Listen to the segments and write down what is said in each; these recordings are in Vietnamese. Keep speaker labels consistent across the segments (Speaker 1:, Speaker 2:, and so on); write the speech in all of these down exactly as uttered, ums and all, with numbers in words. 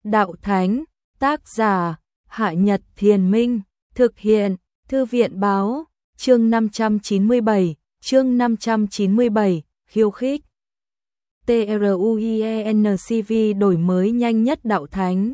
Speaker 1: đạo thánh, tác giả, Hạ Nhật Thiền Minh, thực hiện, Thư viện báo, chương năm trăm chín mươi bảy, chương năm trăm chín mươi bảy, khiêu khích. TRUIENCV đổi mới nhanh nhất đạo thánh.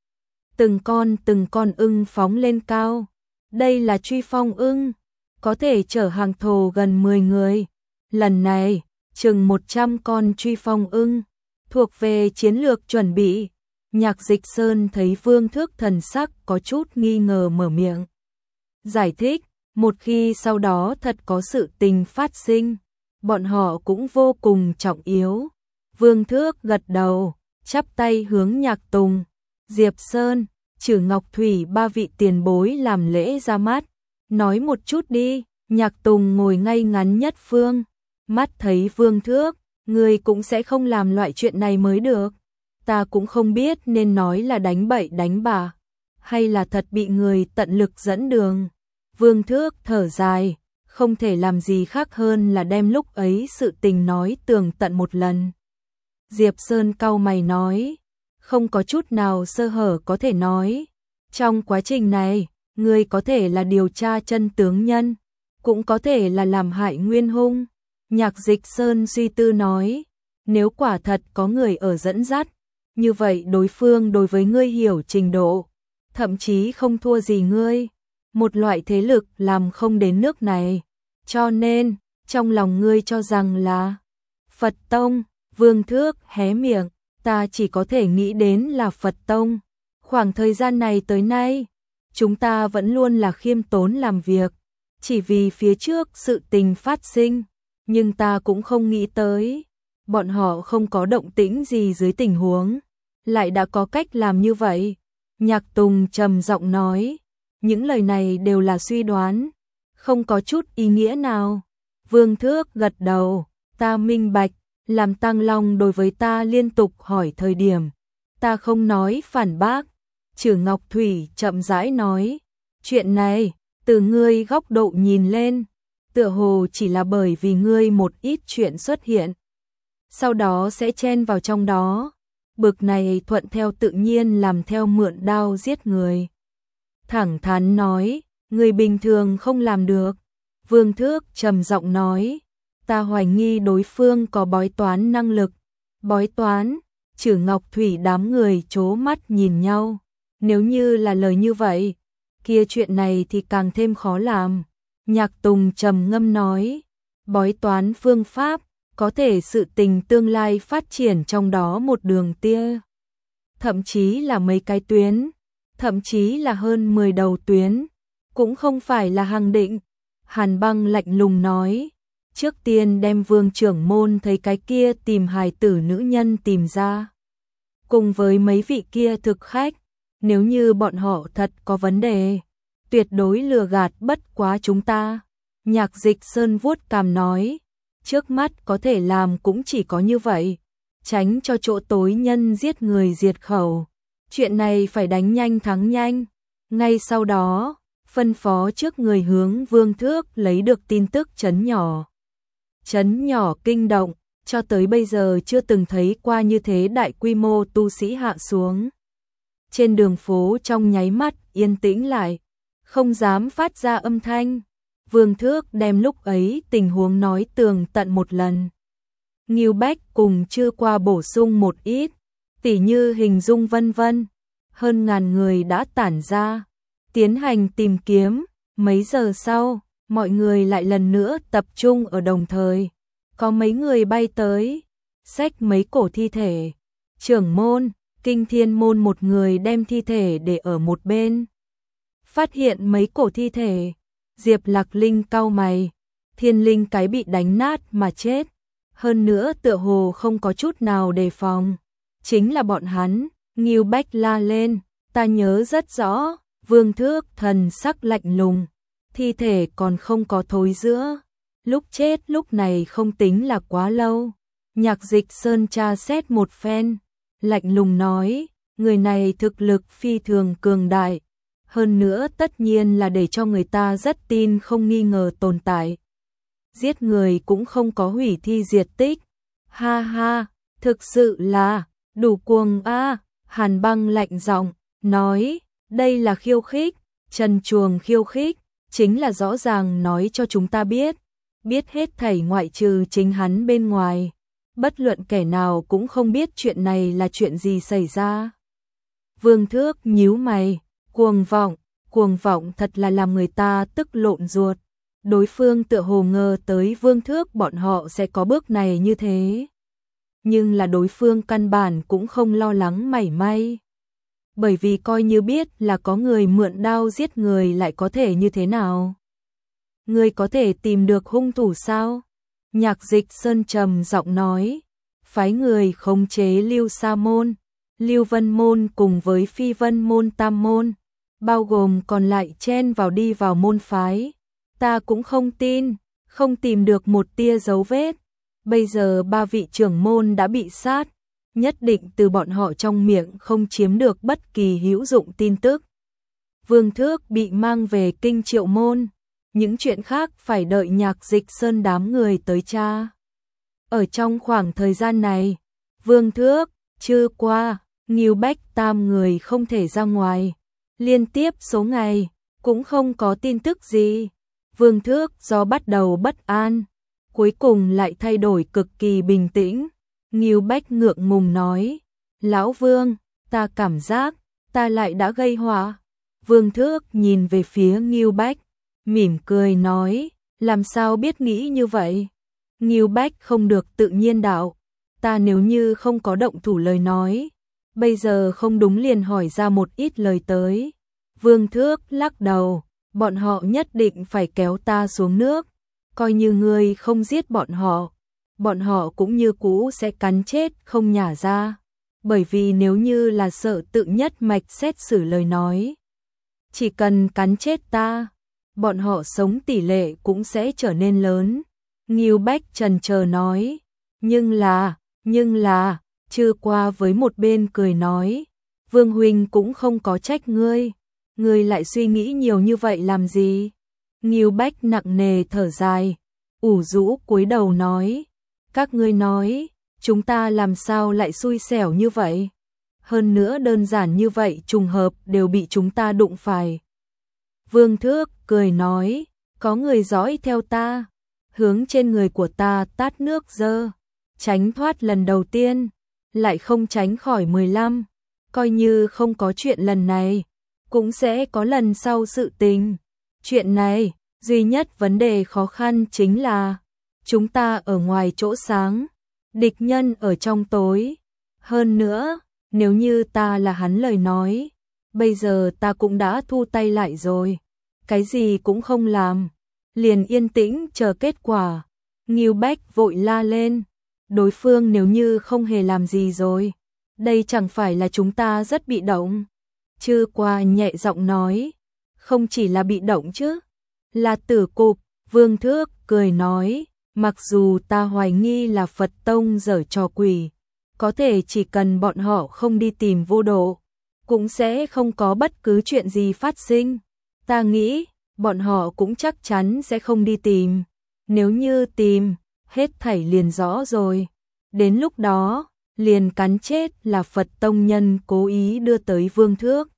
Speaker 1: Từng con từng con ưng phóng lên cao. Đây là truy phong ưng, có thể chở hàng thồ gần mười người. Lần này, chừng một trăm con truy phong ưng, thuộc về chiến lược chuẩn bị. Nhạc Dịch Sơn thấy Vương Thước thần sắc có chút nghi ngờ mở miệng. Giải thích, một khi sau đó thật có sự tình phát sinh, bọn họ cũng vô cùng trọng yếu. Vương Thước gật đầu, chắp tay hướng Nhạc Tùng, Diệp Sơn, Trử Ngọc Thủy ba vị tiền bối làm lễ ra mắt. Nói một chút đi. Nhạc Tùng ngồi ngay ngắn nhất phương, mắt thấy Vương Thước, người cũng sẽ không làm loại chuyện này mới được. Ta cũng không biết nên nói là đánh bậy đánh bạ, hay là thật bị người tận lực dẫn đường. Vương Thước thở dài, không thể làm gì khác hơn là đem lúc ấy sự tình nói tường tận một lần. Diệp Sơn cau mày nói, không có chút nào sơ hở có thể nói. Trong quá trình này, người có thể là điều tra chân tướng nhân, cũng có thể là làm hại nguyên hung. Nhạc Dịch Sơn suy tư nói, nếu quả thật có người ở dẫn dắt, như vậy đối phương đối với ngươi hiểu trình độ, thậm chí không thua gì ngươi. Một loại thế lực làm không đến nước này, cho nên, trong lòng ngươi cho rằng là Phật Tông. Vương Thước hé miệng, ta chỉ có thể nghĩ đến là Phật Tông. Khoảng thời gian này tới nay, chúng ta vẫn luôn là khiêm tốn làm việc, chỉ vì phía trước sự tình phát sinh, nhưng ta cũng không nghĩ tới, bọn họ không có động tĩnh gì dưới tình huống, lại đã có cách làm như vậy. Nhạc Tùng trầm giọng nói, những lời này đều là suy đoán, không có chút ý nghĩa nào. Vương Thước gật đầu, ta minh bạch, làm Tăng Long đối với ta liên tục hỏi thời điểm, ta không nói phản bác. Trử Ngọc Thủy chậm rãi nói, chuyện này, từ ngươi góc độ nhìn lên, tựa hồ chỉ là bởi vì ngươi một ít chuyện xuất hiện, sau đó sẽ chen vào trong đó, bực này thuận theo tự nhiên làm theo mượn đao giết người. Thẳng thắn nói, người bình thường không làm được. Vương Thước trầm giọng nói, ta hoài nghi đối phương có bói toán năng lực. Bói toán? Trử Ngọc Thủy đám người trố mắt nhìn nhau. Nếu như là lời như vậy, kia chuyện này thì càng thêm khó làm. Nhạc Tùng trầm ngâm nói, bói toán phương pháp, có thể sự tình tương lai phát triển trong đó một đường tia, thậm chí là mấy cái tuyến, thậm chí là hơn mười đầu tuyến, cũng không phải là hàng định. Hàn Băng lạnh lùng nói, trước tiên đem Vương trưởng môn thấy cái kia tìm hài tử nữ nhân tìm ra, cùng với mấy vị kia thực khách, nếu như bọn họ thật có vấn đề, tuyệt đối lừa gạt bất quá chúng ta. Nhạc Dịch Sơn vuốt cằm nói, trước mắt có thể làm cũng chỉ có như vậy, tránh cho chỗ tối nhân giết người diệt khẩu. Chuyện này phải đánh nhanh thắng nhanh. Ngay sau đó, phân phó trước người hướng Vương Thước lấy được tin tức trấn nhỏ. Trấn nhỏ kinh động, cho tới bây giờ chưa từng thấy qua như thế đại quy mô tu sĩ hạ xuống. Trên đường phố trong nháy mắt yên tĩnh lại, không dám phát ra âm thanh. Vương Thước đem lúc ấy tình huống nói tường tận một lần. Ngưu Bách cùng chưa qua bổ sung một ít, tỉ như hình dung vân vân. Hơn ngàn người đã tản ra, tiến hành tìm kiếm. Mấy giờ sau, mọi người lại lần nữa tập trung ở đồng thời. Có mấy người bay tới, xách mấy cổ thi thể. Trưởng môn, Kinh Thiên môn một người đem thi thể để ở một bên. Phát hiện mấy cổ thi thể, Diệp Lạc Linh cau mày, Thiên Linh cái bị đánh nát mà chết, hơn nữa tựa hồ không có chút nào đề phòng, chính là bọn hắn. Ngưu Bách la lên, ta nhớ rất rõ. Vương Thước thần sắc lạnh lùng, thi thể còn không có thối rữa, lúc chết lúc này không tính là quá lâu. Nhạc Dịch Sơn tra xét một phen, lạnh lùng nói, người này thực lực phi thường cường đại, hơn nữa tất nhiên là để cho người ta rất tin không nghi ngờ tồn tại. Giết người cũng không có hủy thi diệt tích. Ha ha, thực sự là đủ cuồng a. Hàn Băng lạnh giọng, nói, đây là khiêu khích, trần truồng khiêu khích, chính là rõ ràng nói cho chúng ta biết, biết hết thảy ngoại trừ chính hắn bên ngoài. Bất luận kẻ nào cũng không biết chuyện này là chuyện gì xảy ra. Vương Thước nhíu mày, cuồng vọng, cuồng vọng thật là làm người ta tức lộn ruột. Đối phương tựa hồ ngờ tới Vương Thước bọn họ sẽ có bước này như thế. Nhưng là đối phương căn bản cũng không lo lắng mảy may. Bởi vì coi như biết là có người mượn đao giết người lại có thể như thế nào. Người có thể tìm được hung thủ sao? Nhạc Dịch Sơn trầm giọng nói, phái người khống chế Lưu Sa môn, Lưu Vân môn cùng với Phi Vân môn tam môn, bao gồm còn lại chen vào đi vào môn phái. Ta cũng không tin, không tìm được một tia dấu vết. Bây giờ ba vị trưởng môn đã bị sát, nhất định từ bọn họ trong miệng không chiếm được bất kỳ hữu dụng tin tức. Vương Thước bị mang về Kinh Triệu môn, những chuyện khác phải đợi Nhạc Dịch Sơn đám người tới tra. Ở trong khoảng thời gian này, Vương Thước, Trư Qua, Ngưu Bách tam người không thể ra ngoài. Liên tiếp số ngày, cũng không có tin tức gì. Vương Thước do bắt đầu bất an, cuối cùng lại thay đổi cực kỳ bình tĩnh. Ngưu Bách ngượng ngùng nói, Lão Vương, ta cảm giác, ta lại đã gây họa. Vương Thước nhìn về phía Ngưu Bách, mỉm cười nói, làm sao biết nghĩ như vậy? Ngưu Bách không được tự nhiên đạo, ta nếu như không có động thủ lời nói, bây giờ không đúng liền hỏi ra một ít lời tới. Vương Thước lắc đầu, bọn họ nhất định phải kéo ta xuống nước, coi như ngươi không giết bọn họ, bọn họ cũng như cũ sẽ cắn chết không nhả ra, bởi vì nếu như là sợ tự nhất mạch xét xử lời nói, chỉ cần cắn chết ta, bọn họ sống tỷ lệ cũng sẽ trở nên lớn. Ngưu Bách trần chờ nói, nhưng là, nhưng là, Trư Qua với một bên cười nói, Vương huynh cũng không có trách ngươi, ngươi lại suy nghĩ nhiều như vậy làm gì? Ngưu Bách nặng nề thở dài, ủ rũ cúi đầu nói, các ngươi nói, chúng ta làm sao lại xui xẻo như vậy? Hơn nữa đơn giản như vậy trùng hợp đều bị chúng ta đụng phải. Vương Thước cười nói, có người dõi theo ta, hướng trên người của ta tát nước dơ, tránh thoát lần đầu tiên, lại không tránh khỏi mười lăm, coi như không có chuyện lần này, cũng sẽ có lần sau sự tình. Chuyện này, duy nhất vấn đề khó khăn chính là, chúng ta ở ngoài chỗ sáng, địch nhân ở trong tối. Hơn nữa, nếu như ta là hắn lời nói, bây giờ ta cũng đã thu tay lại rồi, cái gì cũng không làm, liền yên tĩnh chờ kết quả. Ngưu Bách vội la lên, đối phương nếu như không hề làm gì rồi, đây chẳng phải là chúng ta rất bị động. Trư Qua nhẹ giọng nói, không chỉ là bị động chứ, là tử cục. Vương Thước cười nói, mặc dù ta hoài nghi là Phật Tông giở trò quỷ, có thể chỉ cần bọn họ không đi tìm Vô Độ, cũng sẽ không có bất cứ chuyện gì phát sinh. Ta nghĩ, bọn họ cũng chắc chắn sẽ không đi tìm. Nếu như tìm, hết thảy liền rõ rồi. Đến lúc đó, liền cắn chết là Phật Tông nhân cố ý đưa tới Vương Thước.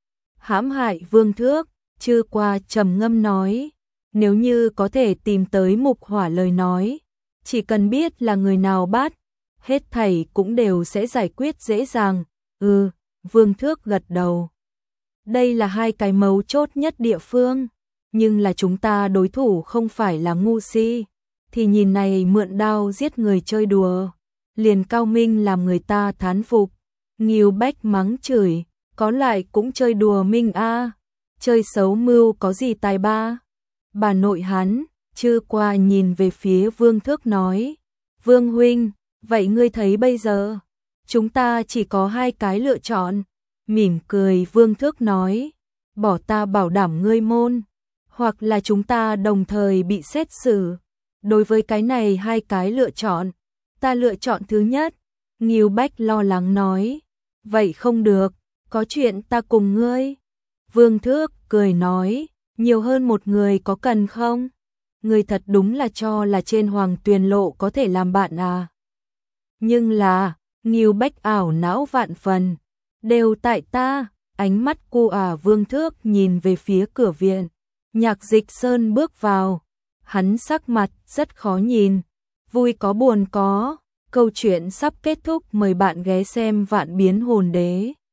Speaker 1: Hãm hại Vương Thước, Trư Qua trầm ngâm nói, nếu như có thể tìm tới Mục Hỏa lời nói, chỉ cần biết là người nào bắt, hết thảy cũng đều sẽ giải quyết dễ dàng. Ừ, Vương Thước gật đầu. Đây là hai cái mấu chốt nhất địa phương, nhưng là chúng ta đối thủ không phải là ngu si, thì nhìn này mượn đao giết người chơi đùa, liền cao minh làm người ta thán phục. Ngưu Bách mắng chửi, có lại cũng chơi đùa minh a, chơi xấu mưu có gì tài ba. Bà nội hắn, Trư Qua nhìn về phía Vương Thước nói, Vương huynh, vậy ngươi thấy bây giờ, chúng ta chỉ có hai cái lựa chọn. Mỉm cười Vương Thước nói, bỏ ta bảo đảm ngươi môn, hoặc là chúng ta đồng thời bị xét xử. Đối với cái này hai cái lựa chọn, ta lựa chọn thứ nhất. Ngưu Bách lo lắng nói, vậy không được, có chuyện ta cùng ngươi. Vương Thước cười nói, nhiều hơn một người có cần không? Ngươi thật đúng là cho là trên Hoàng Tuyền Lộ có thể làm bạn à? Nhưng là, Ngưu Bách ảo não vạn phần, Đều tại ta, ánh mắt cô ả Vương Thước nhìn về phía cửa viện. Nhạc Dịch Sơn bước vào, hắn sắc mặt rất khó nhìn, vui có buồn có. Câu chuyện sắp kết thúc, mời bạn ghé xem Vạn Biến Hồn Đế.